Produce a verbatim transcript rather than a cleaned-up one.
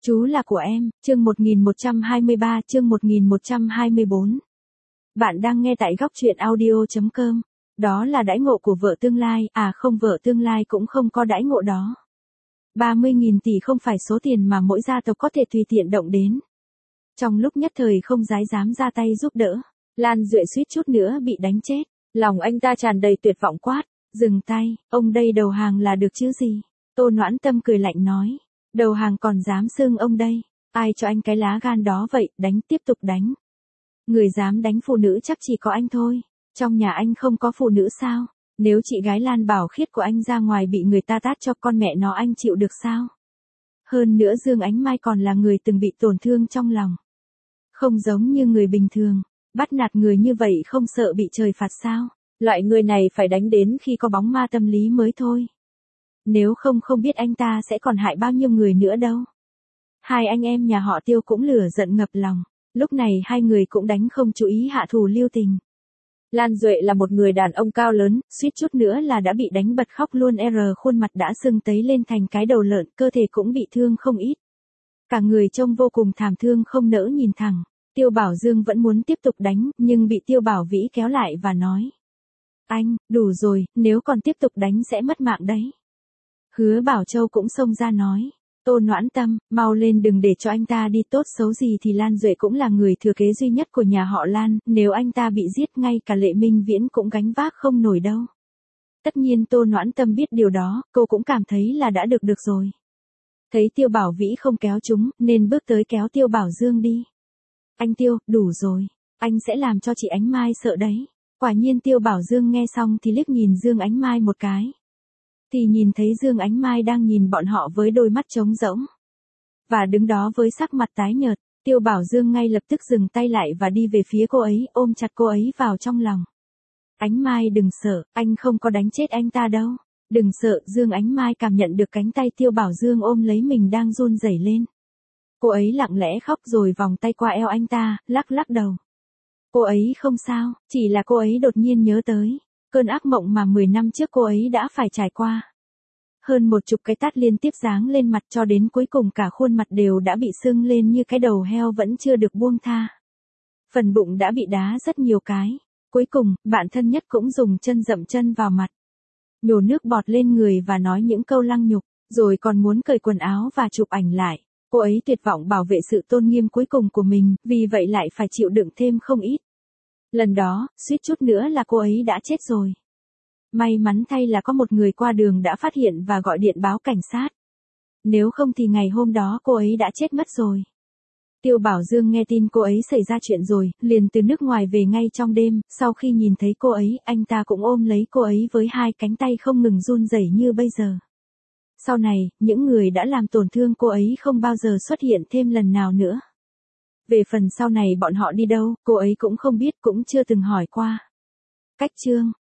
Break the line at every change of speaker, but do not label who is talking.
Chú là của em, chương một nghìn một trăm hai mươi ba, chương một nghìn một trăm hai mươi bốn. Bạn đang nghe tại góc truyện audio chấm com. Đó là đãi ngộ của vợ tương lai, à không, vợ tương lai cũng không có đãi ngộ đó. ba mươi nghìn tỷ không phải số tiền mà mỗi gia tộc có thể tùy tiện động đến. Trong lúc nhất thời không dái dám ra tay giúp đỡ, Lan Duệ suýt chút nữa bị đánh chết. Lòng anh ta tràn đầy tuyệt vọng quát, dừng tay, ông đây đầu hàng là được chứ gì. Tô Noãn Tâm cười lạnh nói, đầu hàng còn dám xưng ông đây, ai cho anh cái lá gan đó vậy, đánh tiếp tục đánh. Người dám đánh phụ nữ chắc chỉ có anh thôi, trong nhà anh không có phụ nữ sao, nếu chị gái Lan Bảo Khiết của anh ra ngoài bị người ta tát cho con mẹ nó anh chịu được sao? Hơn nữa Dương Ánh Mai còn là người từng bị tổn thương trong lòng. Không giống như người bình thường, bắt nạt người như vậy không sợ bị trời phạt sao, loại người này phải đánh đến khi có bóng ma tâm lý mới thôi. Nếu không không biết anh ta sẽ còn hại bao nhiêu người nữa đâu. Hai anh em nhà họ Tiêu cũng lửa giận ngập lòng, lúc này hai người cũng đánh không chú ý hạ thủ lưu tình. Lan Duệ là một người đàn ông cao lớn, suýt chút nữa là đã bị đánh bật khóc luôn, r khuôn mặt đã sưng tấy lên thành cái đầu lợn, cơ thể cũng bị thương không ít. Cả người trông vô cùng thảm thương không nỡ nhìn thẳng. Tiêu Bảo Dương vẫn muốn tiếp tục đánh, nhưng bị Tiêu Bảo Vĩ kéo lại và nói. Anh, đủ rồi, nếu còn tiếp tục đánh sẽ mất mạng đấy. Hứa Bảo Châu cũng xông ra nói, Tô Noãn Tâm, mau lên đừng để cho anh ta đi, tốt xấu gì thì Lan Duệ cũng là người thừa kế duy nhất của nhà họ Lan, nếu anh ta bị giết ngay cả Lệ Minh Viễn cũng gánh vác không nổi đâu. Tất nhiên Tô Noãn Tâm biết điều đó, cô cũng cảm thấy là đã được được rồi. Thấy Tiêu Bảo Vĩ không kéo chúng, nên bước tới kéo Tiêu Bảo Dương đi. Anh Tiêu, đủ rồi, anh sẽ làm cho chị Ánh Mai sợ đấy. Quả nhiên Tiêu Bảo Dương nghe xong thì liếc nhìn Dương Ánh Mai một cái. Thì nhìn thấy Dương Ánh Mai đang nhìn bọn họ với đôi mắt trống rỗng. Và đứng đó với sắc mặt tái nhợt, Tiêu Bảo Dương ngay lập tức dừng tay lại và đi về phía cô ấy, ôm chặt cô ấy vào trong lòng. Ánh Mai đừng sợ, anh không có đánh chết anh ta đâu. Đừng sợ, Dương Ánh Mai cảm nhận được cánh tay Tiêu Bảo Dương ôm lấy mình đang run rẩy lên. Cô ấy lặng lẽ khóc rồi vòng tay qua eo anh ta, lắc lắc đầu. Cô ấy không sao, chỉ là cô ấy đột nhiên nhớ tới cơn ác mộng mà mười năm trước cô ấy đã phải trải qua. Hơn một chục cái tát liên tiếp giáng lên mặt cho đến cuối cùng cả khuôn mặt đều đã bị sưng lên như cái đầu heo vẫn chưa được buông tha. Phần bụng đã bị đá rất nhiều cái. Cuối cùng, bạn thân nhất cũng dùng chân dậm chân vào mặt. Nhổ nước bọt lên người và nói những câu lăng nhục, rồi còn muốn cởi quần áo và chụp ảnh lại. Cô ấy tuyệt vọng bảo vệ sự tôn nghiêm cuối cùng của mình, vì vậy lại phải chịu đựng thêm không ít. Lần đó, suýt chút nữa là cô ấy đã chết rồi. May mắn thay là có một người qua đường đã phát hiện và gọi điện báo cảnh sát. Nếu không thì ngày hôm đó cô ấy đã chết mất rồi. Tiêu Bảo Dương nghe tin cô ấy xảy ra chuyện rồi, liền từ nước ngoài về ngay trong đêm, sau khi nhìn thấy cô ấy, anh ta cũng ôm lấy cô ấy với hai cánh tay không ngừng run rẩy như bây giờ. Sau này, những người đã làm tổn thương cô ấy không bao giờ xuất hiện thêm lần nào nữa. Về phần sau này bọn họ đi đâu, cô ấy cũng không biết, cũng chưa từng hỏi qua. Cách chương